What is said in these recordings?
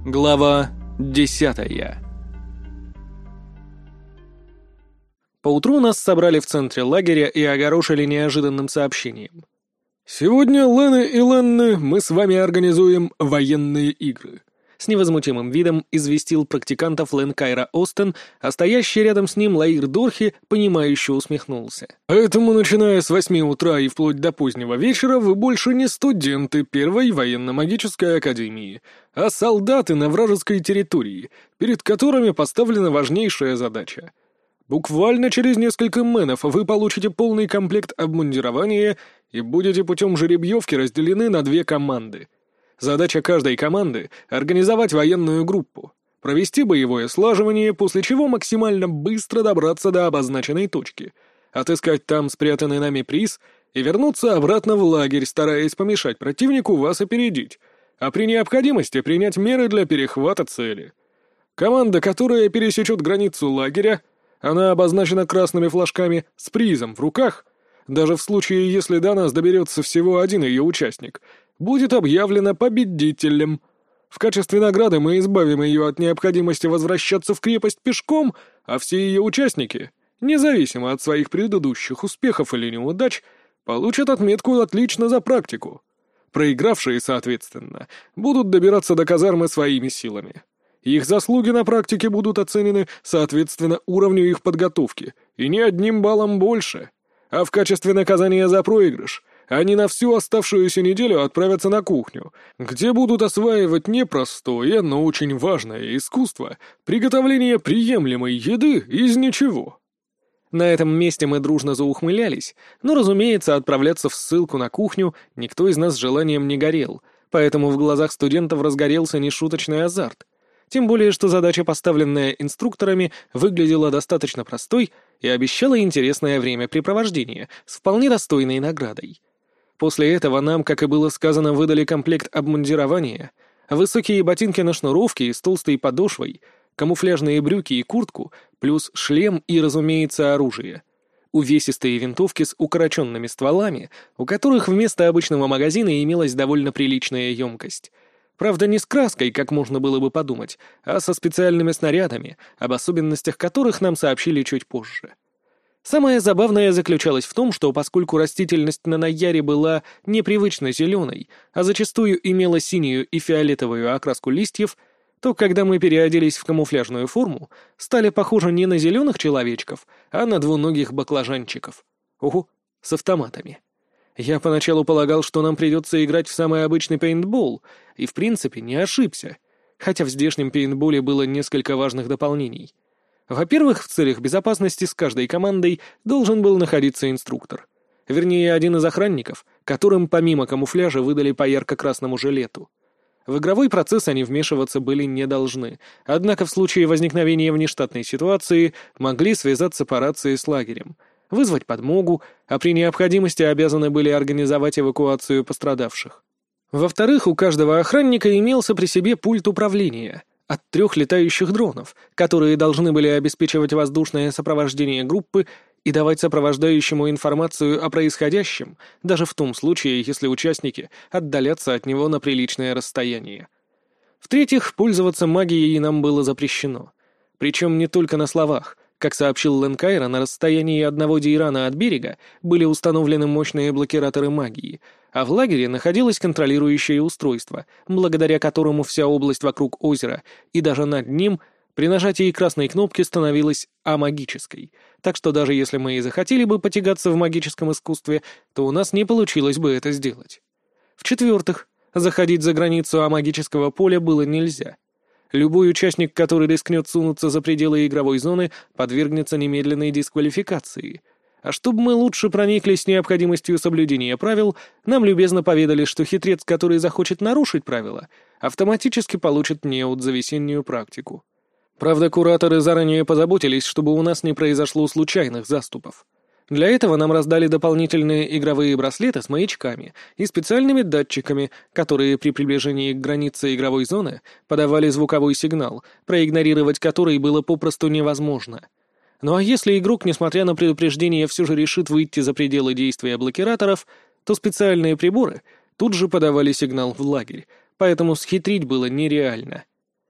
Глава 10. Поутру нас собрали в центре лагеря и огорошили неожиданным сообщением. «Сегодня, Лены и Ленны, мы с вами организуем военные игры», — с невозмутимым видом известил практикантов Лен Кайра Остен, а стоящий рядом с ним Лаир Дорхи, понимающе усмехнулся. «Поэтому, начиная с 8 утра и вплоть до позднего вечера, вы больше не студенты Первой военно-магической академии, а солдаты на вражеской территории, перед которыми поставлена важнейшая задача. Буквально через несколько мэнов вы получите полный комплект обмундирования и будете путем жеребьевки разделены на 2 команды. Задача каждой команды — организовать военную группу, провести боевое слаживание, после чего максимально быстро добраться до обозначенной точки, отыскать там спрятанный нами приз и вернуться обратно в лагерь, стараясь помешать противнику вас опередить, а при необходимости принять меры для перехвата цели. Команда, которая пересечет границу лагеря, она обозначена красными флажками с призом в руках, даже в случае, если до нас доберется всего один ее участник, будет объявлена победителем. В качестве награды мы избавим ее от необходимости возвращаться в крепость пешком, а все ее участники, независимо от своих предыдущих успехов или неудач, получат отметку «Отлично» за практику. Проигравшие, соответственно, будут добираться до казармы своими силами. Их заслуги на практике будут оценены соответственно уровню их подготовки, и не 1 баллом больше. А в качестве наказания за проигрыш они на всю оставшуюся неделю отправятся на кухню, где будут осваивать непростое, но очень важное искусство приготовления приемлемой еды из ничего. На этом месте мы дружно заухмылялись, но, разумеется, отправляться в ссылку на кухню никто из нас желанием не горел, поэтому в глазах студентов разгорелся нешуточный азарт. Тем более, что задача, поставленная инструкторами, выглядела достаточно простой и обещала интересное времяпрепровождение с вполне достойной наградой. После этого нам, как и было сказано, выдали комплект обмундирования, высокие ботинки на шнуровке и с толстой подошвой, камуфляжные брюки и куртку, плюс шлем и, разумеется, оружие. Увесистые винтовки с укороченными стволами, у которых вместо обычного магазина имелась довольно приличная емкость. Правда, не с краской, как можно было бы подумать, а со специальными снарядами, об особенностях которых нам сообщили чуть позже. Самое забавное заключалось в том, что поскольку растительность на Наяре была непривычно зеленой, а зачастую имела синюю и фиолетовую окраску листьев, то, когда мы переоделись в камуфляжную форму, стали похожи не на зеленых человечков, а на двуногих баклажанчиков. Ого, с автоматами. Я поначалу полагал, что нам придется играть в самый обычный пейнтбол, и в принципе не ошибся, хотя в здешнем пейнтболе было несколько важных дополнений. Во-первых, в целях безопасности с каждой командой должен был находиться инструктор. Вернее, один из охранников, которым помимо камуфляжа выдали по ярко-красному жилету. В игровой процесс они вмешиваться были не должны, однако в случае возникновения внештатной ситуации могли связаться по рации с лагерем, вызвать подмогу, а при необходимости обязаны были организовать эвакуацию пострадавших. Во-вторых, у каждого охранника имелся при себе пульт управления от 3 летающих дронов, которые должны были обеспечивать воздушное сопровождение группы и давать сопровождающему информацию о происходящем, даже в том случае, если участники отдалятся от него на приличное расстояние. В-третьих, пользоваться магией нам было запрещено. Причем не только на словах. Как сообщил Лен Кайра, на расстоянии 1 дейрана от берега были установлены мощные блокираторы магии, а в лагере находилось контролирующее устройство, благодаря которому вся область вокруг озера и даже над ним при нажатии красной кнопки становилась амагической, так что даже если мы и захотели бы потягаться в магическом искусстве, то у нас не получилось бы это сделать. В-четвертых, заходить за границу амагического поля было нельзя. Любой участник, который рискнет сунуться за пределы игровой зоны, подвергнется немедленной дисквалификации. А чтобы мы лучше прониклись необходимостью соблюдения правил, нам любезно поведали, что хитрец, который захочет нарушить правила, автоматически получит неуд за весеннюю практику. Правда, кураторы заранее позаботились, чтобы у нас не произошло случайных заступов. Для этого нам раздали дополнительные игровые браслеты с маячками и специальными датчиками, которые при приближении к границе игровой зоны подавали звуковой сигнал, проигнорировать который было попросту невозможно. Ну а если игрок, несмотря на предупреждение, все же решит выйти за пределы действия блокираторов, то специальные приборы тут же подавали сигнал в лагерь, поэтому схитрить было нереально.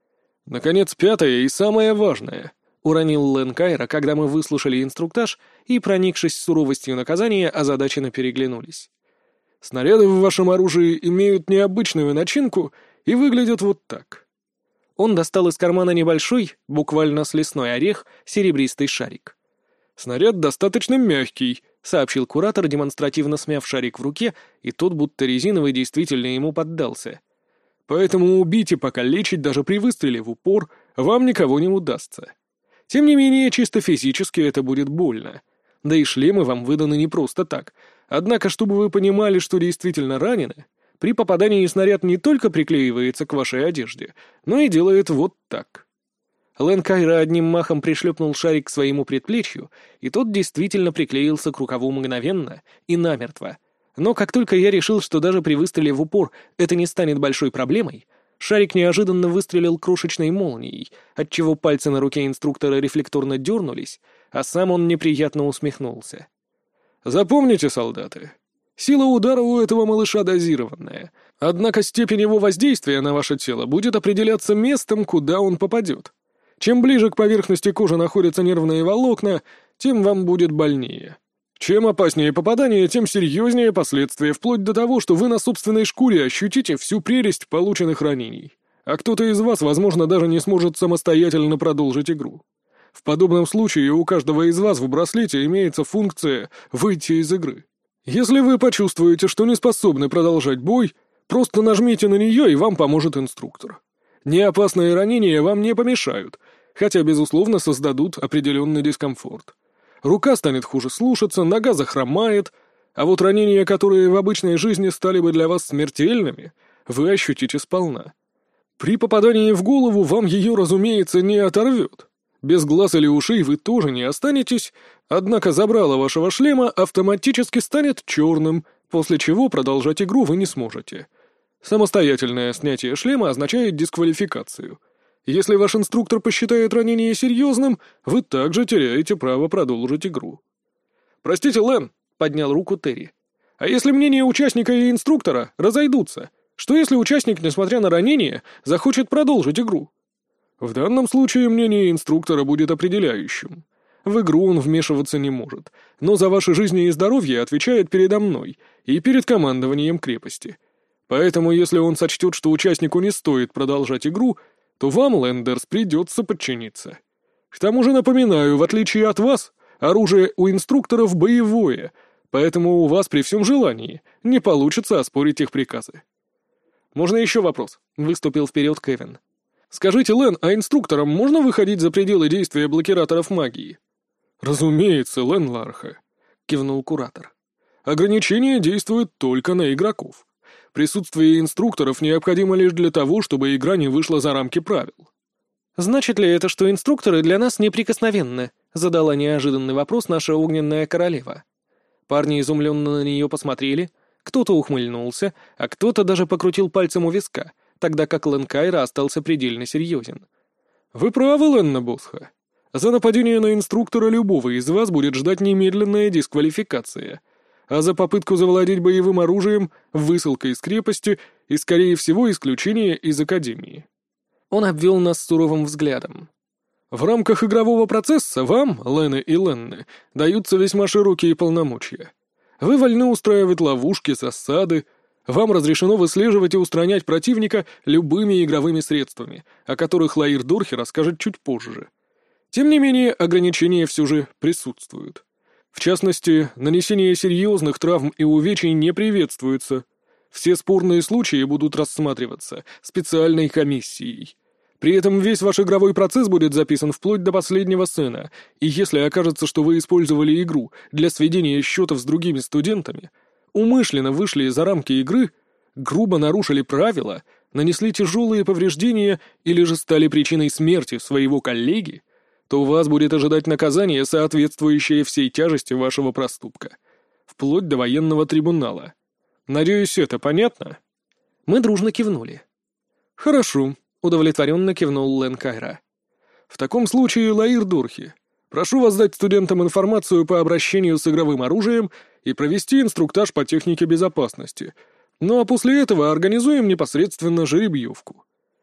«Наконец, пятое и самое важное», — уронил Лэн Кайра, когда мы выслушали инструктаж и, проникшись суровостью наказания, озадаченно переглянулись. «Снаряды в вашем оружии имеют необычную начинку и выглядят вот так». Он достал из кармана небольшой, буквально с лесной орех, серебристый шарик. «Снаряд достаточно мягкий», — сообщил куратор, демонстративно смяв шарик в руке, и тот, будто резиновый, действительно ему поддался. «Поэтому убить и покалечить даже при выстреле в упор вам никого не удастся. Тем не менее, чисто физически это будет больно. Да и шлемы вам выданы не просто так. Однако, чтобы вы понимали, что действительно ранены, при попадании снаряд не только приклеивается к вашей одежде, но и делает вот так». Лэн Кайра одним махом пришлепнул шарик к своему предплечью, и тот действительно приклеился к рукаву мгновенно и намертво. Но как только я решил, что даже при выстреле в упор это не станет большой проблемой, шарик неожиданно выстрелил крошечной молнией, отчего пальцы на руке инструктора рефлекторно дернулись, а сам он неприятно усмехнулся. «Запомните, солдаты, сила удара у этого малыша дозированная, однако степень его воздействия на ваше тело будет определяться местом, куда он попадет. Чем ближе к поверхности кожи находятся нервные волокна, тем вам будет больнее. Чем опаснее попадание, тем серьезнее последствия, вплоть до того, что вы на собственной шкуре ощутите всю прелесть полученных ранений. А кто-то из вас, возможно, даже не сможет самостоятельно продолжить игру. В подобном случае у каждого из вас в браслете имеется функция «выйти из игры». Если вы почувствуете, что не способны продолжать бой, просто нажмите на нее, и вам поможет инструктор. Неопасные ранения вам не помешают, хотя, безусловно, создадут определенный дискомфорт. Рука станет хуже слушаться, нога захромает, а вот ранения, которые в обычной жизни стали бы для вас смертельными, вы ощутите сполна. При попадании в голову вам ее, разумеется, не оторвет. Без глаз или ушей вы тоже не останетесь, однако забрало вашего шлема автоматически станет черным, после чего продолжать игру вы не сможете. Самостоятельное снятие шлема означает дисквалификацию. Если ваш инструктор посчитает ранение серьезным, вы также теряете право продолжить игру. «Простите, Лэн», — поднял руку Терри. «А если мнения участника и инструктора разойдутся? Что если участник, несмотря на ранение, захочет продолжить игру?» «В данном случае мнение инструктора будет определяющим. В игру он вмешиваться не может, но за ваши жизни и здоровье отвечает передо мной и перед командованием крепости. Поэтому если он сочтет, что участнику не стоит продолжать игру, то вам, Лендерс, придется подчиниться. К тому же напоминаю, в отличие от вас, оружие у инструкторов боевое, поэтому у вас при всем желании не получится оспорить их приказы». «Можно еще вопрос?» — выступил вперед Кевин. «Скажите, Лэн, а инструкторам можно выходить за пределы действия блокираторов магии?» «Разумеется, Лэн Ларха», — кивнул куратор. «Ограничения действуют только на игроков. Присутствие инструкторов необходимо лишь для того, чтобы игра не вышла за рамки правил». «Значит ли это, что инструкторы для нас неприкосновенны?» — задала неожиданный вопрос наша огненная королева. Парни изумленно на нее посмотрели, кто-то ухмыльнулся, а кто-то даже покрутил пальцем у виска, тогда как Лэн Кайра остался предельно серьезен. «Вы правы, Лэнна Босха. За нападение на инструктора любого из вас будет ждать немедленная дисквалификация, а за попытку завладеть боевым оружием — высылка из крепости и, скорее всего, исключение из академии». Он обвел нас суровым взглядом. «В рамках игрового процесса вам, Лены и Ленны, даются весьма широкие полномочия. Вы вольны устраивать ловушки, засады. Вам разрешено выслеживать и устранять противника любыми игровыми средствами, о которых Лаир Дорхи расскажет чуть позже. Тем не менее, ограничения все же присутствуют. В частности, нанесение серьезных травм и увечий не приветствуется. Все спорные случаи будут рассматриваться специальной комиссией. При этом весь ваш игровой процесс будет записан вплоть до последнего сцена, и если окажется, что вы использовали игру для сведения счетов с другими студентами, умышленно вышли за рамки игры, грубо нарушили правила, нанесли тяжелые повреждения или же стали причиной смерти своего коллеги, то у вас будет ожидать наказание, соответствующее всей тяжести вашего проступка, вплоть до военного трибунала. Надеюсь, это понятно?» Мы дружно кивнули. «Хорошо», — удовлетворенно кивнул Лэн Кайра. «В таком случае, Лаир Дорхи, прошу вас дать студентам информацию по обращению с игровым оружием и провести инструктаж по технике безопасности. Ну а после этого организуем непосредственно жеребьевку».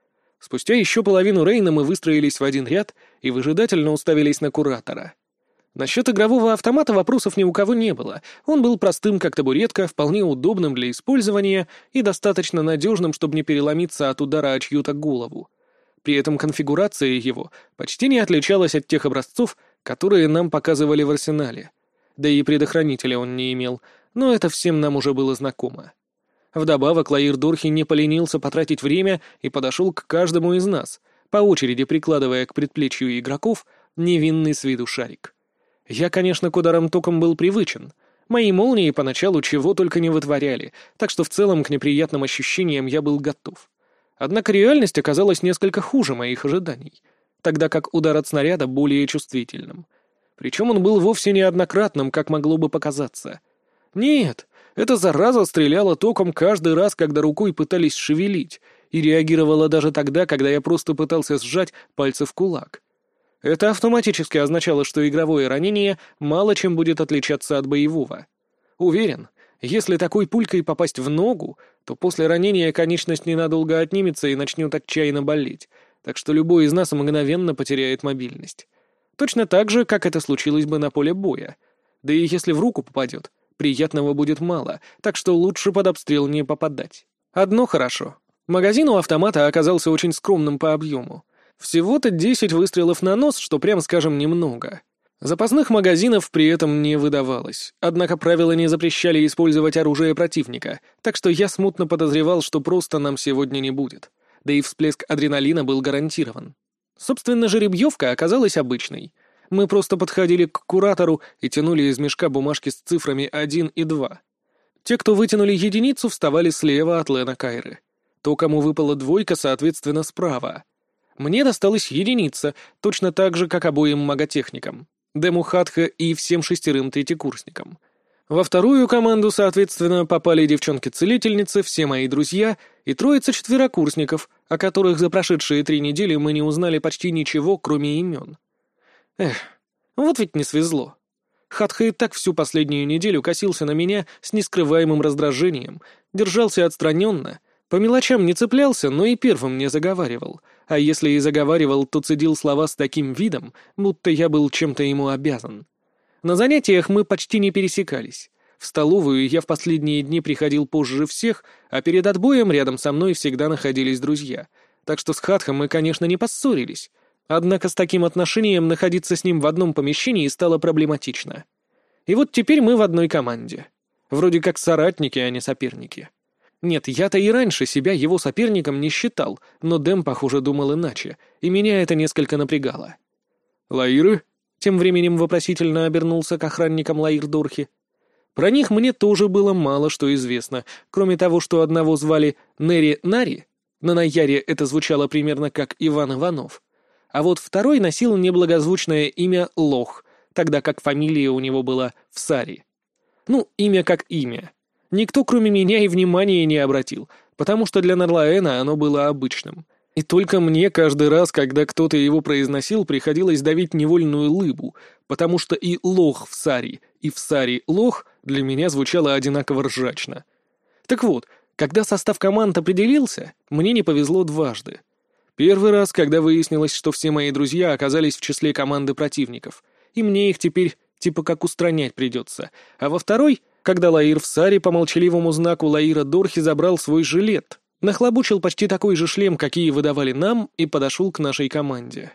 Спустя еще половину рейна мы выстроились в один ряд и выжидательно уставились на куратора. Насчет игрового автомата вопросов ни у кого не было. Он был простым, как табуретка, вполне удобным для использования и достаточно надежным, чтобы не переломиться от удара о чью-то голову. При этом конфигурация его почти не отличалась от тех образцов, которые нам показывали в арсенале. Да и предохранителя он не имел, но это всем нам уже было знакомо. Вдобавок Лаир Дорхи не поленился потратить время и подошел к каждому из нас, по очереди прикладывая к предплечью игроков невинный с виду шарик. Я, конечно, к ударам током был привычен. Мои молнии поначалу чего только не вытворяли, так что в целом к неприятным ощущениям я был готов. Однако реальность оказалась несколько хуже моих ожиданий, тогда как удар от снаряда более чувствительным. Причем он был вовсе не однократным, как могло бы показаться. Нет, эта зараза стреляла током каждый раз, когда рукой пытались шевелить, и реагировала даже тогда, когда я просто пытался сжать пальцы в кулак. Это автоматически означало, что игровое ранение мало чем будет отличаться от боевого. Уверен, если такой пулькой попасть в ногу, то после ранения конечность ненадолго отнимется и начнет отчаянно болеть, так что любой из нас мгновенно потеряет мобильность. Точно так же, как это случилось бы на поле боя. Да и если в руку попадет, приятного будет мало, так что лучше под обстрел не попадать. Одно хорошо. Магазин у автомата оказался очень скромным по объему. Всего-то 10 выстрелов на нос, что, прям скажем, немного. Запасных магазинов при этом не выдавалось, однако правила не запрещали использовать оружие противника, так что я смутно подозревал, что просто нам сегодня не будет. Да и всплеск адреналина был гарантирован. Собственно, жеребьевка оказалась обычной. Мы просто подходили к куратору и тянули из мешка бумажки с цифрами 1 и 2. Те, кто вытянули единицу, вставали слева от Лена Кайры. То, кому выпала двойка, соответственно, справа. Мне досталась единица, точно так же, как обоим маготехникам, Дему Хатха и всем 6 третьекурсникам. Во вторую команду, соответственно, попали девчонки-целительницы, все мои друзья и 3 четверокурсников, о которых за прошедшие 3 недели мы не узнали почти ничего, кроме имен. Эх, вот ведь не свезло. Хатха и так всю последнюю неделю косился на меня с нескрываемым раздражением, держался отстраненно, по мелочам не цеплялся, но и первым не заговаривал, а если и заговаривал, то цедил слова с таким видом, будто я был чем-то ему обязан. На занятиях мы почти не пересекались. В столовую я в последние дни приходил позже всех, а перед отбоем рядом со мной всегда находились друзья, так что с Хатхом мы, конечно, не поссорились. Однако с таким отношением находиться с ним в одном помещении стало проблематично. И вот теперь мы в одной команде. Вроде как соратники, а не соперники. Нет, я-то и раньше себя его соперником не считал, но Дэм, похоже, думал иначе, и меня это несколько напрягало. «Лаиры?» — тем временем вопросительно обернулся к охранникам Лаир Дорхи. Про них мне тоже было мало что известно, кроме того, что одного звали Нери Нари, на Наяре это звучало примерно как Иван Иванов, а вот второй носил неблагозвучное имя Лох, тогда как фамилия у него была Всари. Ну, имя как имя. Никто, кроме меня, и внимания не обратил, потому что для Нарлаэна оно было обычным. И только мне каждый раз, когда кто-то его произносил, приходилось давить невольную лыбу, потому что и Лох Всари, и Всари Лох для меня звучало одинаково ржачно. Так вот, когда состав команд определился, мне не повезло дважды. Первый раз, когда выяснилось, что все мои друзья оказались в числе команды противников, и мне их теперь типа как устранять придется, а во второй — когда Лаир Всари по молчаливому знаку Лаира Дорхи забрал свой жилет, нахлобучил почти такой же шлем, какие выдавали нам, и подошел к нашей команде.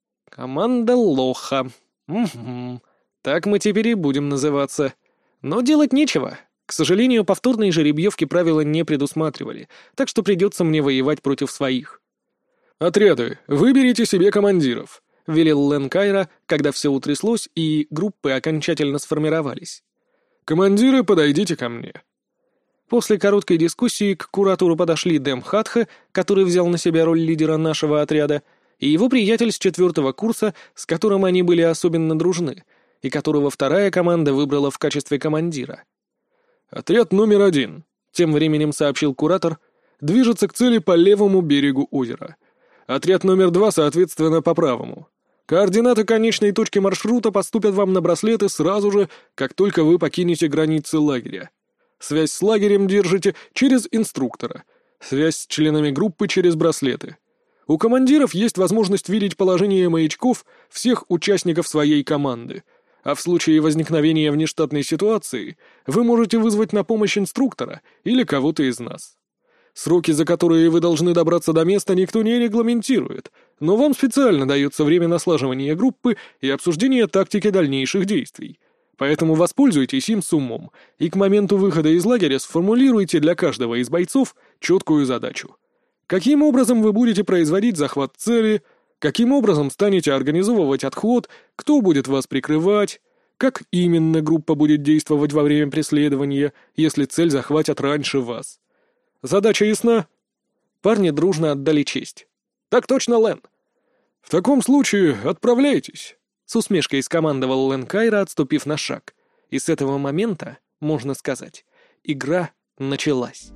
Команда Лоха. Угу. Так мы теперь и будем называться. Но делать нечего. К сожалению, повторной жеребьевки правила не предусматривали, так что придется мне воевать против своих. «Отряды, выберите себе командиров», — велел Лен Кайра, когда все утряслось и группы окончательно сформировались. «Командиры, подойдите ко мне». После короткой дискуссии к куратору подошли Дэм Хатха, который взял на себя роль лидера нашего отряда, и его приятель с 4 курса, с которым они были особенно дружны, и которого вторая команда выбрала в качестве командира. «Отряд номер 1», — тем временем сообщил куратор, — «движется к цели по левому берегу озера. Отряд номер 2, соответственно, по правому. Координаты конечной точки маршрута поступят вам на браслеты сразу же, как только вы покинете границы лагеря. Связь с лагерем держите через инструктора, связь с членами группы через браслеты. У командиров есть возможность видеть положение маячков всех участников своей команды, а в случае возникновения внештатной ситуации вы можете вызвать на помощь инструктора или кого-то из нас. Сроки, за которые вы должны добраться до места, никто не регламентирует, но вам специально дается время на слаживание группы и обсуждение тактики дальнейших действий. Поэтому воспользуйтесь им с умом и к моменту выхода из лагеря сформулируйте для каждого из бойцов четкую задачу. Каким образом вы будете производить захват цели, каким образом станете организовывать отход, кто будет вас прикрывать, как именно группа будет действовать во время преследования, если цель захватят раньше вас. Задача ясна?» Парни дружно отдали честь. «Так точно, Лэн!» «В таком случае отправляйтесь!» С усмешкой скомандовал Лэн Кайра, отступив на шаг. И с этого момента, можно сказать, игра началась.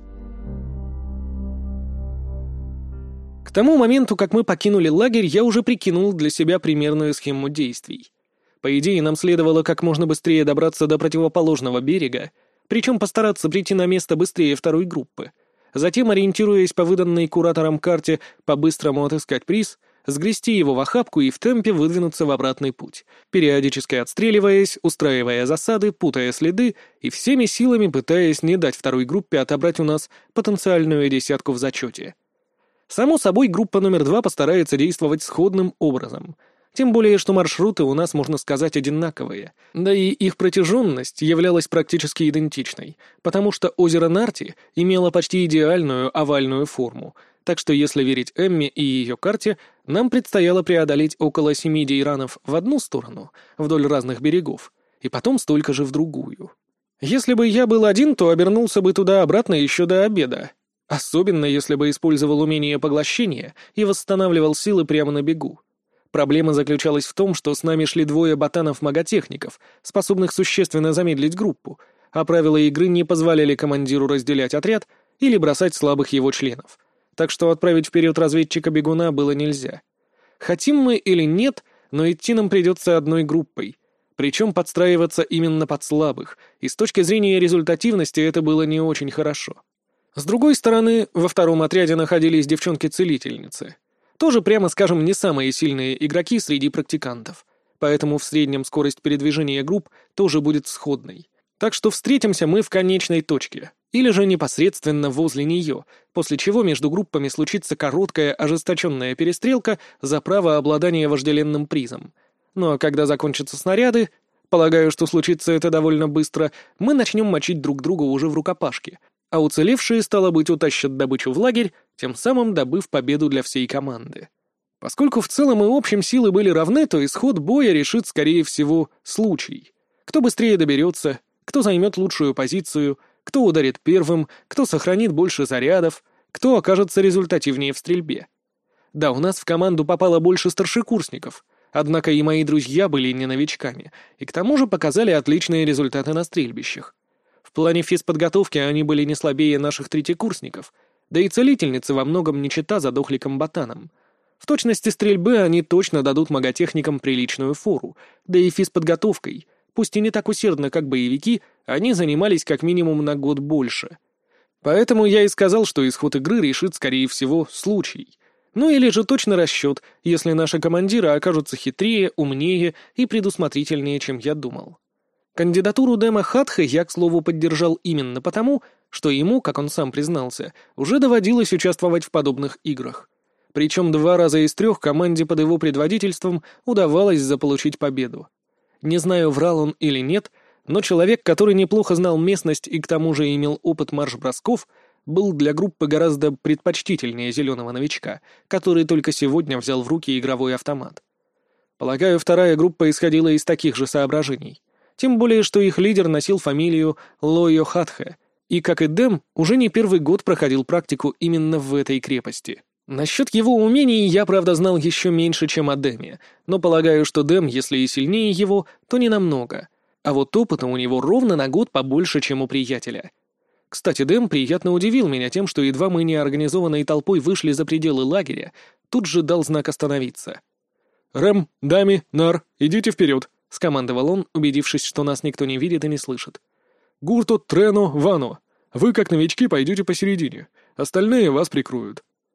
К тому моменту, как мы покинули лагерь, я уже прикинул для себя примерную схему действий. По идее, нам следовало как можно быстрее добраться до противоположного берега, причем постараться прийти на место быстрее второй группы. Затем, ориентируясь по выданной куратором карте, по-быстрому отыскать приз, сгрести его в охапку и в темпе выдвинуться в обратный путь, периодически отстреливаясь, устраивая засады, путая следы и всеми силами пытаясь не дать второй группе отобрать у нас потенциальную десятку в зачете. Само собой, группа номер 2 постарается действовать сходным образом. Тем более, что маршруты у нас, можно сказать, одинаковые. Да и их протяженность являлась практически идентичной, потому что озеро Нарти имело почти идеальную овальную форму, так что, если верить Эмме и ее карте, нам предстояло преодолеть около 7 дейранов в одну сторону, вдоль разных берегов, и потом столько же в другую. Если бы я был один, то обернулся бы туда-обратно еще до обеда, особенно если бы использовал умение поглощения и восстанавливал силы прямо на бегу. Проблема заключалась в том, что с нами шли двое ботанов-маготехников, способных существенно замедлить группу, а правила игры не позволяли командиру разделять отряд или бросать слабых его членов. Так что отправить вперед разведчика-бегуна было нельзя. Хотим мы или нет, но идти нам придется одной группой. Причем подстраиваться именно под слабых, и с точки зрения результативности это было не очень хорошо. С другой стороны, во втором отряде находились девчонки-целительницы. Тоже, прямо скажем, не самые сильные игроки среди практикантов, поэтому в среднем скорость передвижения групп тоже будет сходной. Так что встретимся мы в конечной точке, или же непосредственно возле нее, после чего между группами случится короткая ожесточенная перестрелка за право обладания вожделенным призом. Ну а когда закончатся снаряды, полагаю, что случится это довольно быстро, мы начнем мочить друг друга уже в рукопашке, а уцелевшие, стало быть, утащат добычу в лагерь, тем самым добыв победу для всей команды. Поскольку в целом и общем силы были равны, то исход боя решит, скорее всего, случай. Кто быстрее доберется, кто займет лучшую позицию, кто ударит первым, кто сохранит больше зарядов, кто окажется результативнее в стрельбе. Да, у нас в команду попало больше старшекурсников, однако и мои друзья были не новичками, и к тому же показали отличные результаты на стрельбищах. В плане физподготовки они были не слабее наших третьекурсников, да и целительницы во многом не чета задохликам-ботанам. В точности стрельбы они точно дадут маготехникам приличную фору, да и физподготовкой, пусть и не так усердно, как боевики, они занимались как минимум на год больше. Поэтому я и сказал, что исход игры решит, скорее всего, случай. Ну или же точно расчет, если наши командиры окажутся хитрее, умнее и предусмотрительнее, чем я думал. Кандидатуру Дэма Хатха я, к слову, поддержал именно потому, что ему, как он сам признался, уже доводилось участвовать в подобных играх. Причем 2 раза из 3 команде под его предводительством удавалось заполучить победу. Не знаю, врал он или нет, но человек, который неплохо знал местность и к тому же имел опыт марш-бросков, был для группы гораздо предпочтительнее зеленого новичка, который только сегодня взял в руки игровой автомат. Полагаю, вторая группа исходила из таких же соображений. Тем более, что их лидер носил фамилию Лойо Хатхе, и, как и Дэм, уже не первый год проходил практику именно в этой крепости. Насчет его умений я, правда, знал еще меньше, чем о Дэме, но полагаю, что Дэм, если и сильнее его, то не намного. А вот опыта у него ровно на год побольше, чем у приятеля. Кстати, Дэм приятно удивил меня тем, что едва мы неорганизованной толпой вышли за пределы лагеря, тут же дал знак остановиться. «Рэм, Дами, Нар, идите вперед!» — скомандовал он, убедившись, что нас никто не видит и не слышит. «Гурто, Трено, Вано, вы, как новички, пойдете посередине, остальные вас прикроют».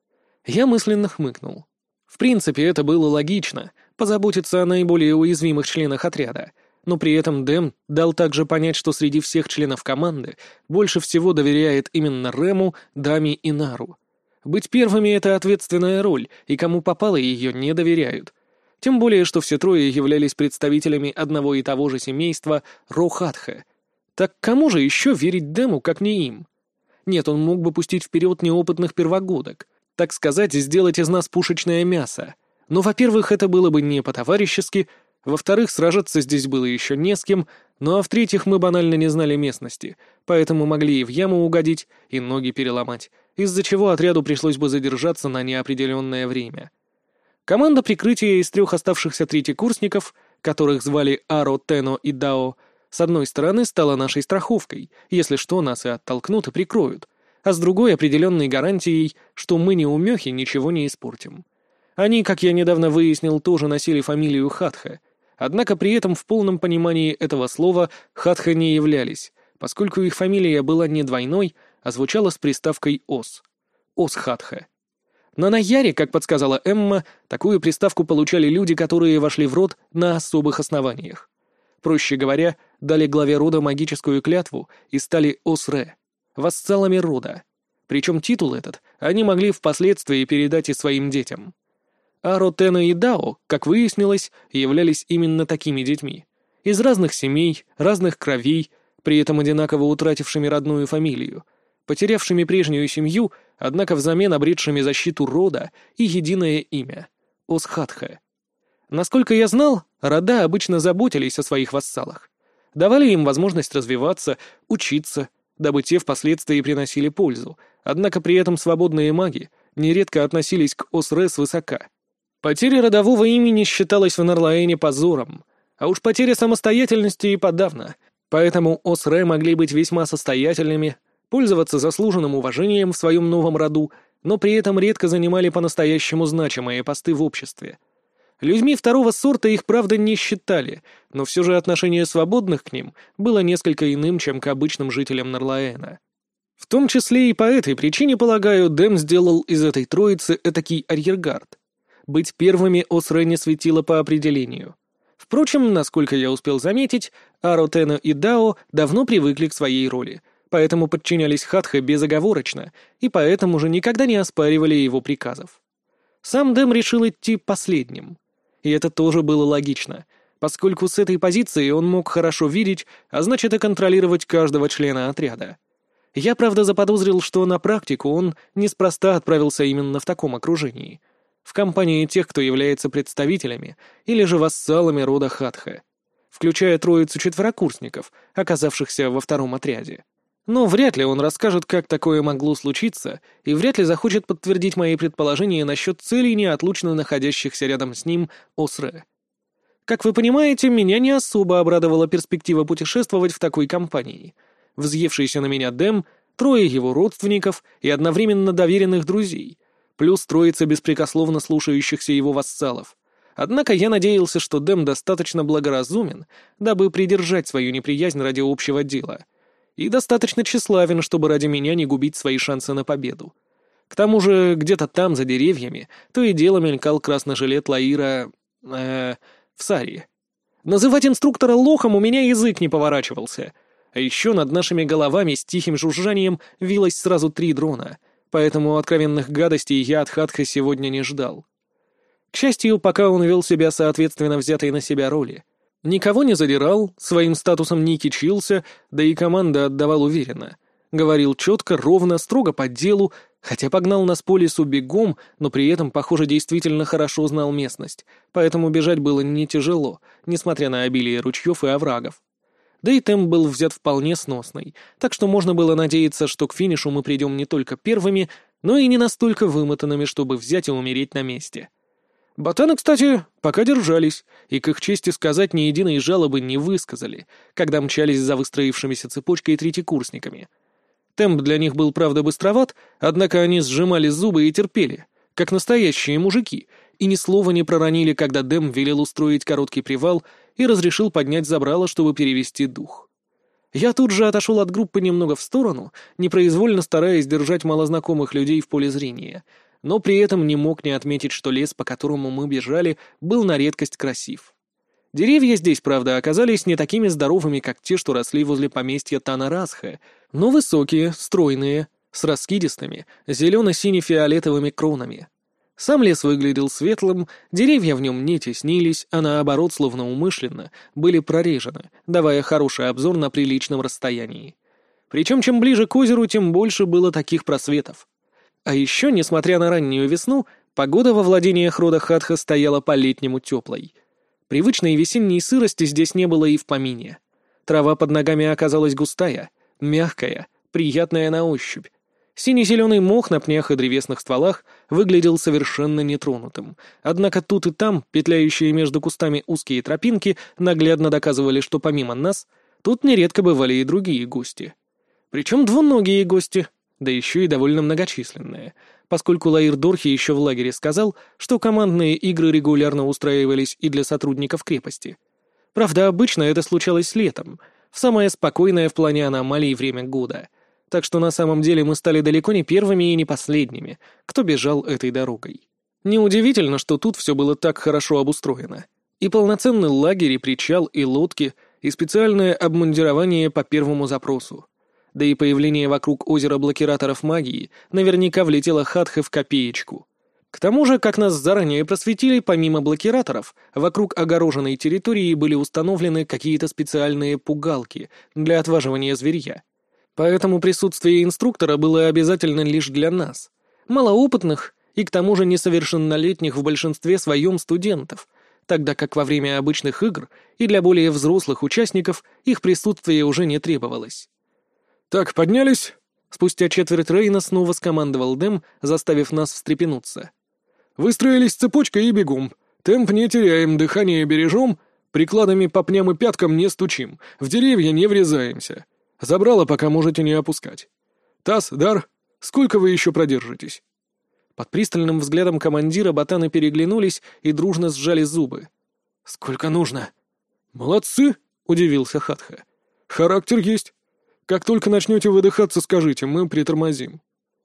Я мысленно хмыкнул. В принципе, это было логично — позаботиться о наиболее уязвимых членах отряда, но при этом Дэм дал также понять, что среди всех членов команды больше всего доверяет именно Рэму, Даме и Нару. Быть первыми — это ответственная роль, и кому попало ее не доверяют. Тем более, что все трое являлись представителями одного и того же семейства Рохатха. Так кому же еще верить Дэму, как не им? Нет, он мог бы пустить вперед неопытных первогодок, так сказать, сделать из нас пушечное мясо. Но, во-первых, это было бы не по-товарищески, во-вторых, сражаться здесь было еще не с кем, ну а в-третьих, мы банально не знали местности, поэтому могли и в яму угодить, и ноги переломать, из-за чего отряду пришлось бы задержаться на неопределенное время. Команда прикрытия из 3 оставшихся третьекурсников, которых звали Аро, Тено и Дао, с одной стороны стала нашей страховкой, если что, нас и оттолкнут и прикроют, а с другой — определенной гарантией, что мы неумехи ничего не испортим. Они, как я недавно выяснил, тоже носили фамилию Хатха, однако при этом в полном понимании этого слова Хатха не являлись, поскольку их фамилия была не двойной, а звучала с приставкой «ос». «Ос Хатха». На Наяре, как подсказала Эмма, такую приставку получали люди, которые вошли в род на особых основаниях. Проще говоря, дали главе рода магическую клятву и стали Осре, вассалами рода. Причем титул этот они могли впоследствии передать и своим детям. Аро, Тено и Дао, как выяснилось, являлись именно такими детьми. Из разных семей, разных кровей, при этом одинаково утратившими родную фамилию, потерявшими прежнюю семью, однако взамен обретшими защиту рода и единое имя — Осхатха. Насколько я знал, рода обычно заботились о своих вассалах, давали им возможность развиваться, учиться, дабы те впоследствии приносили пользу, однако при этом свободные маги нередко относились к Осре свысока. Потеря родового имени считалась в Нарлаэне позором, а уж потеря самостоятельности и подавно, поэтому Осре могли быть весьма состоятельными, пользоваться заслуженным уважением в своем новом роду, но при этом редко занимали по-настоящему значимые посты в обществе. Людьми второго сорта их, правда, не считали, но все же отношение свободных к ним было несколько иным, чем к обычным жителям Нарлаэна. В том числе и по этой причине, полагаю, Дэм сделал из этой троицы этакий арьергард. Быть первыми Осре не светило по определению. Впрочем, насколько я успел заметить, Аро, Тено и Дао давно привыкли к своей роли, поэтому подчинялись Хатха безоговорочно и поэтому же никогда не оспаривали его приказов. Сам Дэм решил идти последним. И это тоже было логично, поскольку с этой позиции он мог хорошо видеть, а значит и контролировать каждого члена отряда. Я, правда, заподозрил, что на практику он неспроста отправился именно в таком окружении, в компании тех, кто является представителями или же вассалами рода Хатха, включая троицу четверокурсников, оказавшихся во втором отряде. Но вряд ли он расскажет, как такое могло случиться, и вряд ли захочет подтвердить мои предположения насчет целей, неотлучно находящихся рядом с ним Осре. Как вы понимаете, меня не особо обрадовала перспектива путешествовать в такой компании. Взъевшийся на меня Дэм, 3 его родственников и одновременно доверенных друзей, плюс троица беспрекословно слушающихся его вассалов. Однако я надеялся, что Дэм достаточно благоразумен, дабы придержать свою неприязнь ради общего дела, и достаточно тщеславен, чтобы ради меня не губить свои шансы на победу. К тому же где-то там, за деревьями, то и дело мелькал красный жилет Лаира... в Сарии. Называть инструктора лохом у меня язык не поворачивался. А еще над нашими головами с тихим жужжанием вилось сразу 3 дрона, поэтому откровенных гадостей я от Хатха сегодня не ждал. К счастью, пока он вел себя соответственно взятой на себя роли. Никого не задирал, своим статусом не кичился, да и команда отдавал уверенно. Говорил четко, ровно, строго по делу, хотя погнал нас по лесу бегом, но при этом, похоже, действительно хорошо знал местность, поэтому бежать было не тяжело, несмотря на обилие ручьев и оврагов. Да и темп был взят вполне сносный, так что можно было надеяться, что к финишу мы придем не только первыми, но и не настолько вымотанными, чтобы взять и умереть на месте. Ботаны, кстати, пока держались, и, к их чести сказать, ни единой жалобы не высказали, когда мчались за выстроившимися цепочкой третьекурсниками. Темп для них был, правда, быстроват, однако они сжимали зубы и терпели, как настоящие мужики, и ни слова не проронили, когда Дэм велел устроить короткий привал и разрешил поднять забрало, чтобы перевести дух. Я тут же отошел от группы немного в сторону, непроизвольно стараясь держать малознакомых людей в поле зрения, но при этом не мог не отметить, что лес, по которому мы бежали, был на редкость красив. Деревья здесь, правда, оказались не такими здоровыми, как те, что росли возле поместья Танарасха, но высокие, стройные, с раскидистыми, зелено-сине-фиолетовыми кронами. Сам лес выглядел светлым, деревья в нем не теснились, а наоборот, словно умышленно, были прорежены, давая хороший обзор на приличном расстоянии. Причем чем ближе к озеру, тем больше было таких просветов. А еще, несмотря на раннюю весну, погода во владениях рода Хатха стояла по-летнему теплой. Привычной весенней сырости здесь не было и в помине. Трава под ногами оказалась густая, мягкая, приятная на ощупь. Сине-зеленый мох на пнях и древесных стволах выглядел совершенно нетронутым, однако тут и там, петляющие между кустами узкие тропинки, наглядно доказывали, что помимо нас, тут нередко бывали и другие гости. Причем двуногие гости, да еще и довольно многочисленные, поскольку Лаир Дорхи еще в лагере сказал, что командные игры регулярно устраивались и для сотрудников крепости. Правда, обычно это случалось летом, в самое спокойное в плане аномалий время года. Так что на самом деле мы стали далеко не первыми и не последними, кто бежал этой дорогой. Неудивительно, что тут все было так хорошо обустроено. И полноценный лагерь, и причал, и лодки, и специальное обмундирование по первому запросу. Да и появление вокруг озера блокираторов магии наверняка влетело Хатхе в копеечку. К тому же, как нас заранее просветили, помимо блокираторов, вокруг огороженной территории были установлены какие-то специальные пугалки для отваживания зверья. Поэтому присутствие инструктора было обязательно лишь для нас, малоопытных и к тому же несовершеннолетних в большинстве своем студентов, тогда как во время обычных игр и для более взрослых участников их присутствие уже не требовалось. «Так, поднялись?» Спустя четверть рейна снова скомандовал Дэм, заставив нас встрепенуться. «Выстроились цепочкой и бегом. Темп не теряем, дыхание бережем, прикладами по пням и пяткам не стучим, в деревья не врезаемся. Забрало пока можете не опускать. Тасс, Дар, сколько вы еще продержитесь?» Под пристальным взглядом командира ботаны переглянулись и дружно сжали зубы. «Сколько нужно?» «Молодцы!» — удивился Хатха. «Характер есть. Как только начнете выдыхаться, скажите, мы притормозим».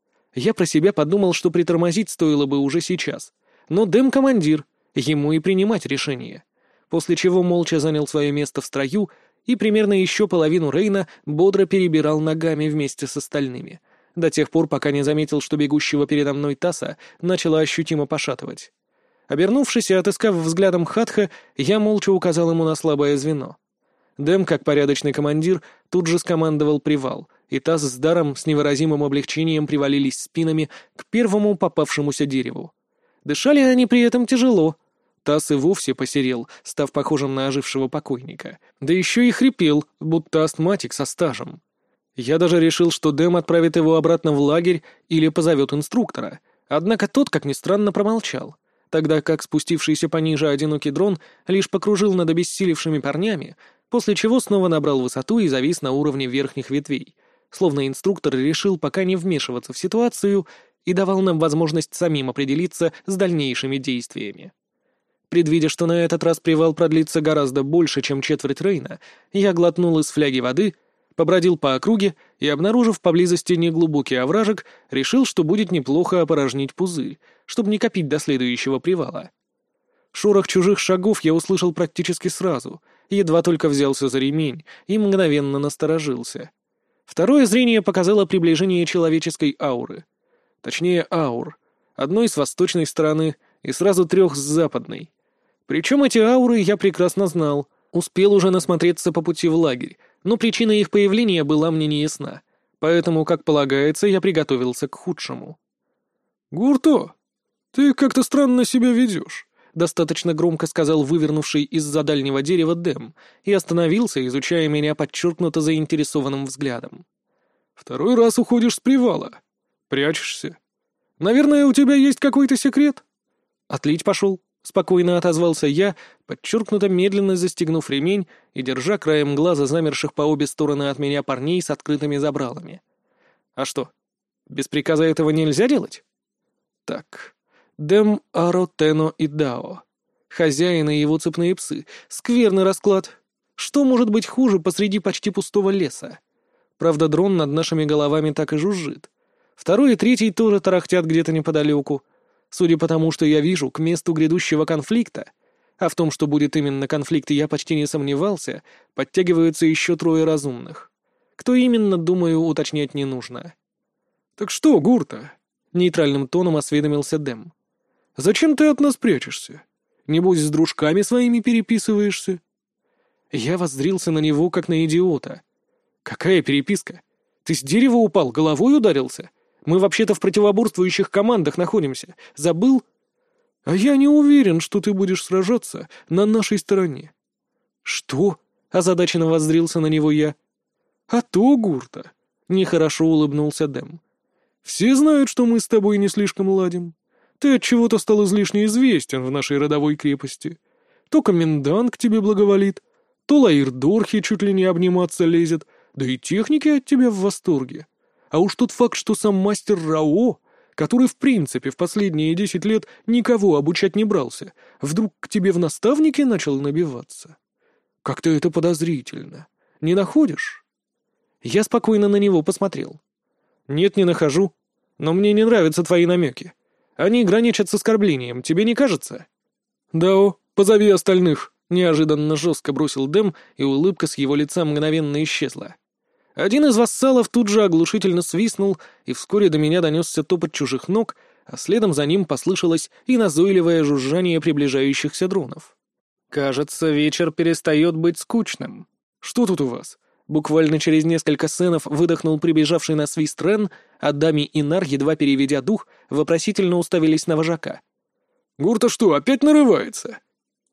Я про себя подумал, что притормозить стоило бы уже сейчас. Но Дэм командир, ему и принимать решение. После чего молча занял свое место в строю и примерно еще половину рейна бодро перебирал ногами вместе с остальными, до тех пор, пока не заметил, что бегущего передо мной Тасса начало ощутимо пошатывать. Обернувшись и отыскав взглядом Хатха, я молча указал ему на слабое звено. Дэм, как порядочный командир, тут же скомандовал привал, и Тасс с Даром с невыразимым облегчением привалились спинами к первому попавшемуся дереву. Дышали они при этом тяжело. Тасс и вовсе посерел, став похожим на ожившего покойника. Да еще и хрипел, будто астматик со стажем. Я даже решил, что Дэм отправит его обратно в лагерь или позовет инструктора. Однако тот, как ни странно, промолчал, тогда как спустившийся пониже одинокий дрон лишь покружил над обессилевшими парнями, после чего снова набрал высоту и завис на уровне верхних ветвей, словно инструктор решил пока не вмешиваться в ситуацию и давал нам возможность самим определиться с дальнейшими действиями. Предвидя, что на этот раз привал продлится гораздо больше, чем четверть рейна, я глотнул из фляги воды, побродил по округе и, обнаружив поблизости неглубокий овражек, решил, что будет неплохо опорожнить пузырь, чтобы не копить до следующего привала. Шорох чужих шагов я услышал практически сразу, едва только взялся за ремень и мгновенно насторожился. Второе зрение показало приближение человеческой ауры. Точнее, аур. Одной с восточной стороны и сразу 3 с западной. Причем эти ауры я прекрасно знал, успел уже насмотреться по пути в лагерь, но причина их появления была мне неясна, поэтому, как полагается, я приготовился к худшему. «Гурто, ты как-то странно себя ведешь», — достаточно громко сказал вывернувший из-за дальнего дерева Дэм и остановился, изучая меня подчеркнуто заинтересованным взглядом. «Второй раз уходишь с привала. Прячешься. Наверное, у тебя есть какой-то секрет?» «Отлить пошел», — спокойно отозвался я, подчеркнуто медленно застегнув ремень и держа краем глаза замерших по обе стороны от меня парней с открытыми забралами. «А что, без приказа этого нельзя делать?» «Так, Дэм, Аро, Тено и Дао. Хозяин и его цепные псы. Скверный расклад. Что может быть хуже посреди почти пустого леса? Правда, дрон над нашими головами так и жужжит. Второй и третий тоже тарахтят где-то неподалеку. Судя по тому, что я вижу, к месту грядущего конфликта, а в том, что будет именно конфликт, я почти не сомневался, подтягиваются еще 3 разумных. Кто именно, думаю, уточнять не нужно. «Так что, Гурта?» — нейтральным тоном осведомился Дэм. «Зачем ты от нас прячешься? Небось, с дружками своими переписываешься?» Я воззрился на него, как на идиота. «Какая переписка? Ты с дерева упал, головой ударился? Мы вообще-то в противоборствующих командах находимся. Забыл?» «А я не уверен, что ты будешь сражаться на нашей стороне». «Что?» — озадаченно воззрился на него я. «А то, Гурта!» — нехорошо улыбнулся Дэм. «Все знают, что мы с тобой не слишком ладим. Ты отчего-то стал излишне известен в нашей родовой крепости. То комендант к тебе благоволит, то Лаир Дорхи чуть ли не обниматься лезет, да и техники от тебя в восторге. А уж тот факт, что сам мастер Рао, который в принципе в последние 10 лет никого обучать не брался, вдруг к тебе в наставнике начал набиваться. Как-то это подозрительно. Не находишь?» Я спокойно на него посмотрел. «Нет, не нахожу. Но мне не нравятся твои намеки. Они граничат с оскорблением, тебе не кажется?» «Да, позови остальных», — неожиданно жестко бросил Дэм, и улыбка с его лица мгновенно исчезла. Один из вассалов тут же оглушительно свистнул, и вскоре до меня донесся топот чужих ног, а следом за ним послышалось и назойливое жужжание приближающихся дронов. «Кажется, вечер перестает быть скучным. Что тут у вас?» Буквально через несколько сценов выдохнул прибежавший на свист Рен, а Дами и Нар, едва переведя дух, вопросительно уставились на вожака. «Гурта что, опять нарывается?»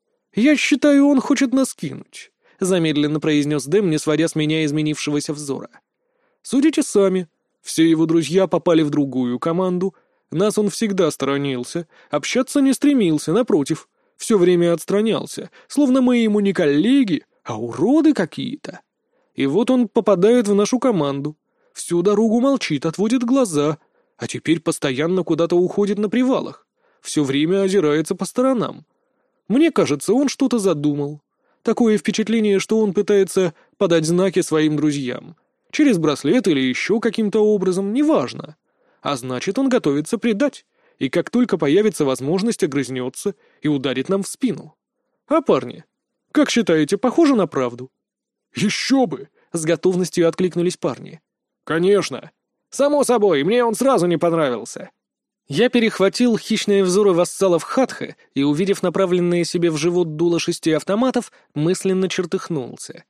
«Я считаю, он хочет нас кинуть», — замедленно произнес Дэм, не сводя с меня изменившегося взора. «Судите сами. Все его друзья попали в другую команду. Нас он всегда сторонился, общаться не стремился, напротив. Все время отстранялся, словно мы ему не коллеги, а уроды какие-то. И вот он попадает в нашу команду. Всю дорогу молчит, отводит глаза, а теперь постоянно куда-то уходит на привалах. Все время озирается по сторонам. Мне кажется, он что-то задумал. Такое впечатление, что он пытается подать знаки своим друзьям. Через браслет или еще каким-то образом, неважно. А значит, он готовится предать. И как только появится возможность, огрызнется и ударит нам в спину. А парни, как считаете, похоже на правду?» «Еще бы!» — с готовностью откликнулись парни. «Конечно! Само собой, мне он сразу не понравился!» Я перехватил хищные взоры вассалов Хатха и, увидев направленные себе в живот дуло 6 автоматов, мысленно чертыхнулся.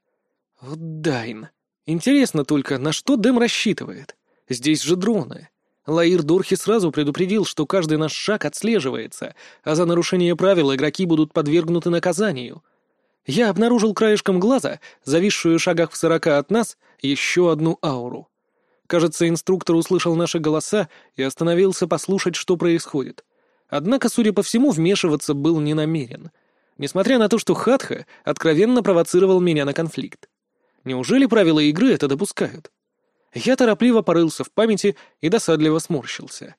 Вот Дайн. Интересно только, на что Дэм рассчитывает? Здесь же дроны. Лаир Дорхи сразу предупредил, что каждый наш шаг отслеживается, а за нарушение правил игроки будут подвергнуты наказанию. Я обнаружил краешком глаза, зависшую в шагах в 40 от нас, еще одну ауру. Кажется, инструктор услышал наши голоса и остановился послушать, что происходит. Однако, судя по всему, вмешиваться был не намерен. Несмотря на то, что Хатха откровенно провоцировал меня на конфликт. Неужели правила игры это допускают? Я торопливо порылся в памяти и досадливо сморщился.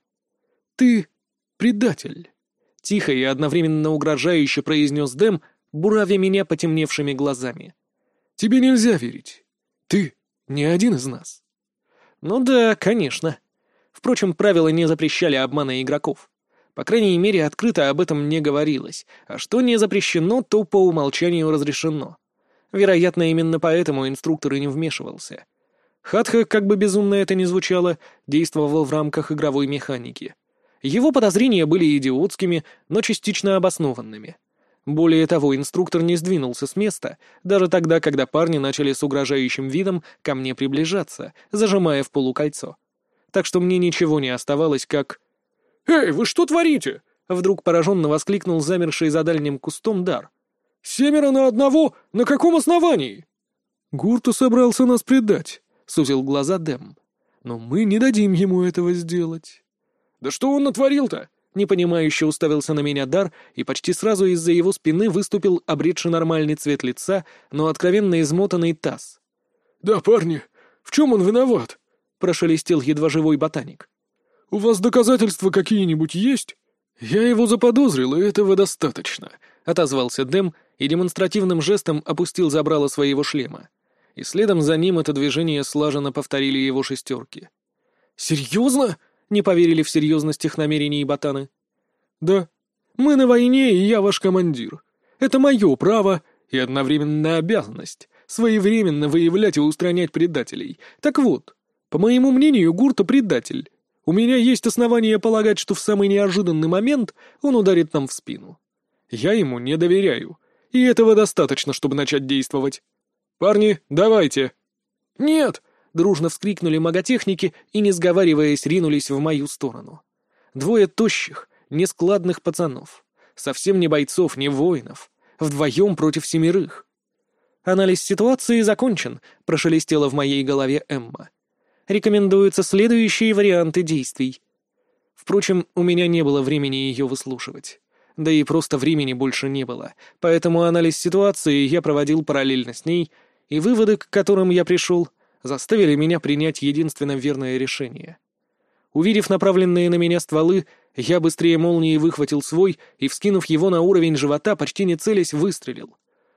«Ты предатель», — тихо и одновременно угрожающе произнес Дэм, буравя меня потемневшими глазами. «Тебе нельзя верить. Ты не один из нас». «Ну да, конечно. Впрочем, правила не запрещали обмана игроков. По крайней мере, открыто об этом не говорилось, а что не запрещено, то по умолчанию разрешено. Вероятно, именно поэтому инструктор и не вмешивался. Хатха, как бы безумно это ни звучало, действовал в рамках игровой механики. Его подозрения были идиотскими, но частично обоснованными. Более того, инструктор не сдвинулся с места, даже тогда, когда парни начали с угрожающим видом ко мне приближаться, зажимая в полукольцо. Так что мне ничего не оставалось, как... «Эй, вы что творите?» — вдруг пораженно воскликнул замерший за дальним кустом Дар. 7 на 1? На каком основании?» «Гурта собрался нас предать», — сузил глаза Дэм. «Но мы не дадим ему этого сделать». «Да что он натворил-то?» Непонимающе уставился на меня Дар, и почти сразу из-за его спины выступил обретший нормальный цвет лица, но откровенно измотанный таз. «Да, парни, в чем он виноват?» — прошелестел едва живой ботаник. «У вас доказательства какие-нибудь есть?» «Я его заподозрил, и этого достаточно», — отозвался Дэм и демонстративным жестом опустил забрало своего шлема. И следом за ним это движение слаженно повторили его 6. «Серьезно?» — не поверили в серьезность их намерений ботаны. «Да. Мы на войне, и я ваш командир. Это мое право и одновременно обязанность своевременно выявлять и устранять предателей. Так вот, по моему мнению, Гурта предатель. У меня есть основания полагать, что в самый неожиданный момент он ударит нам в спину. Я ему не доверяю, и этого достаточно, чтобы начать действовать. Парни, давайте!» «Нет!» — дружно вскрикнули маготехники и, не сговариваясь, ринулись в мою сторону. Двое тощих, нескладных пацанов. Совсем не бойцов, не воинов. Вдвоем против 7. «Анализ ситуации закончен», — прошелестела в моей голове Эмма. «Рекомендуются следующие варианты действий». Впрочем, у меня не было времени ее выслушивать. Да и просто времени больше не было, поэтому анализ ситуации я проводил параллельно с ней, и выводы, к которым я пришел, заставили меня принять единственно верное решение. Увидев направленные на меня стволы, я быстрее молнии выхватил свой и, вскинув его на уровень живота, почти не целясь, выстрелил.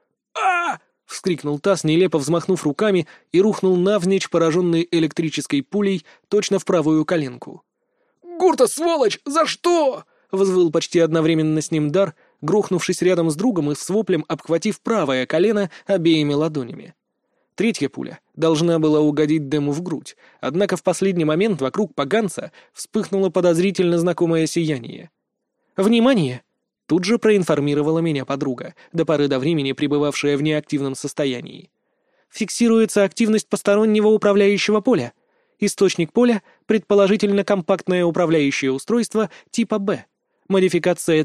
«А!» — вскрикнул Тасс, нелепо взмахнув руками, и рухнул навзничь, пораженный электрической пулей, точно в правую коленку. «Гурта, сволочь! За что?» — взвыл почти одновременно с ним Дар, грохнувшись рядом с другом и с воплем обхватив правое колено обеими ладонями. Третья пуля должна была угодить Дэму в грудь, однако в последний момент вокруг поганца вспыхнуло подозрительно знакомое сияние. «Внимание!» — тут же проинформировала меня подруга, до поры до времени пребывавшая в неактивном состоянии. «Фиксируется активность постороннего управляющего поля. Источник поля — предположительно компактное управляющее устройство типа «Б». Модификация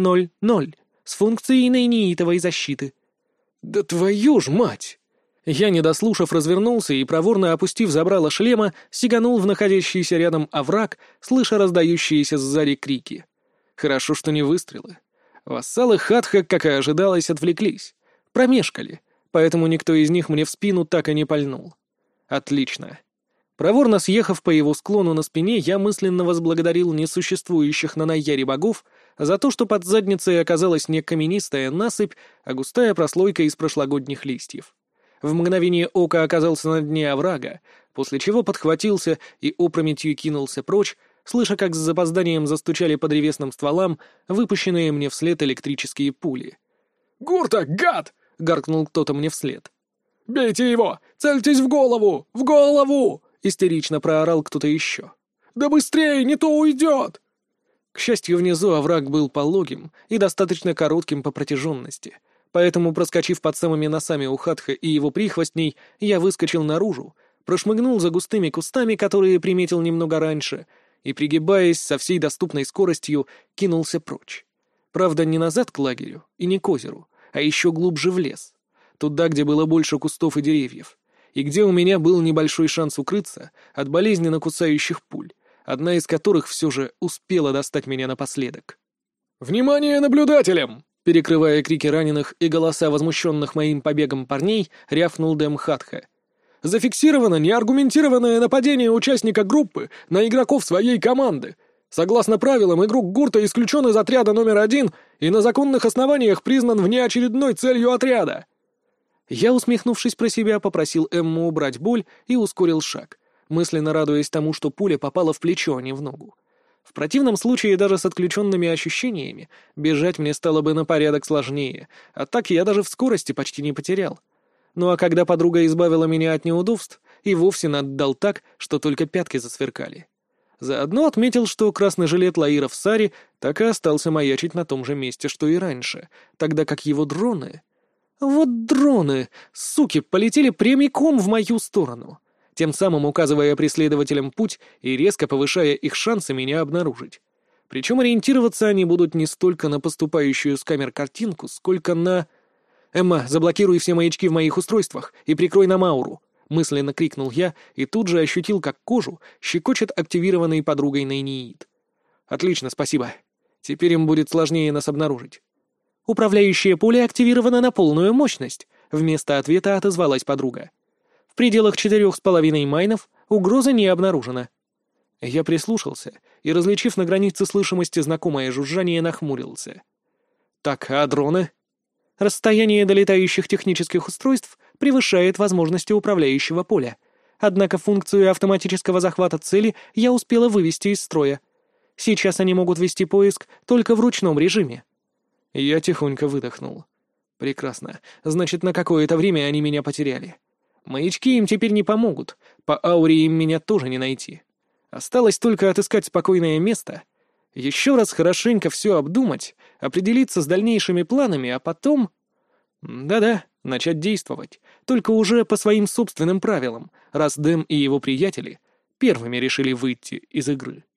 3.0.0 с функцией нейнеитовой защиты». «Да твою ж мать!» Я, не дослушав, развернулся и, проворно опустив забрало шлема, сиганул в находящийся рядом овраг, слыша раздающиеся сзади крики. Хорошо, что не выстрелы. Вассалы Хатха, как и ожидалось, отвлеклись. Промешкали, поэтому никто из них мне в спину так и не пальнул. Отлично. Проворно съехав по его склону на спине, я мысленно возблагодарил несуществующих на Найяре богов за то, что под задницей оказалась не каменистая насыпь, а густая прослойка из прошлогодних листьев. В мгновение ока оказался на дне оврага, после чего подхватился и опрометью кинулся прочь, слыша, как с запозданием застучали по древесным стволам выпущенные мне вслед электрические пули. «Гурта, гад!» — гаркнул кто-то мне вслед. «Бейте его! Цельтесь в голову! В голову!» — истерично проорал кто-то еще. «Да быстрее, не то уйдет!» К счастью, внизу овраг был пологим и достаточно коротким по протяженности, поэтому, проскочив под самыми носами у Хатха и его прихвостней, я выскочил наружу, прошмыгнул за густыми кустами, которые приметил немного раньше, и, пригибаясь со всей доступной скоростью, кинулся прочь. Правда, не назад к лагерю и не к озеру, а еще глубже в лес, туда, где было больше кустов и деревьев, и где у меня был небольшой шанс укрыться от болезненно кусающих пуль, одна из которых все же успела достать меня напоследок. «Внимание наблюдателям!» Перекрывая крики раненых и голоса возмущенных моим побегом парней, рявкнул Дэм Хатха. «Зафиксировано неаргументированное нападение участника группы на игроков своей команды. Согласно правилам, игрок Гурта исключен из отряда номер 1 и на законных основаниях признан внеочередной целью отряда». Я, усмехнувшись про себя, попросил Эмму убрать боль и ускорил шаг, мысленно радуясь тому, что пуля попала в плечо, а не в ногу. В противном случае даже с отключенными ощущениями бежать мне стало бы на порядок сложнее, а так я даже в скорости почти не потерял. Ну а когда подруга избавила меня от неудобств, и вовсе наддал так, что только пятки засверкали. Заодно отметил, что красный жилет Лаира в Саре так и остался маячить на том же месте, что и раньше, тогда как его дроны... Вот дроны, суки, полетели прямиком в мою сторону, тем самым указывая преследователям путь и резко повышая их шансы меня обнаружить. Причем ориентироваться они будут не столько на поступающую с камер картинку, сколько на... «Эмма, заблокируй все маячки в моих устройствах и прикрой нам ауру!» — мысленно крикнул я и тут же ощутил, как кожу щекочет активированный подругой нейнеит. «Отлично, спасибо. Теперь им будет сложнее нас обнаружить». «Управляющее поле активировано на полную мощность», — вместо ответа отозвалась подруга. «В пределах 4,5 майнов угроза не обнаружена». Я прислушался и, различив на границе слышимости знакомое жужжание, нахмурился. «Так, а дроны?» «Расстояние до летающих технических устройств превышает возможности управляющего поля. Однако функцию автоматического захвата цели я успела вывести из строя. Сейчас они могут вести поиск только в ручном режиме». Я тихонько выдохнул. «Прекрасно. Значит, на какое-то время они меня потеряли. Маячки им теперь не помогут. По ауре им меня тоже не найти. Осталось только отыскать спокойное место, еще раз хорошенько все обдумать, определиться с дальнейшими планами, а потом... Да-да, начать действовать, только уже по своим собственным правилам, раз Дэм и его приятели первыми решили выйти из игры».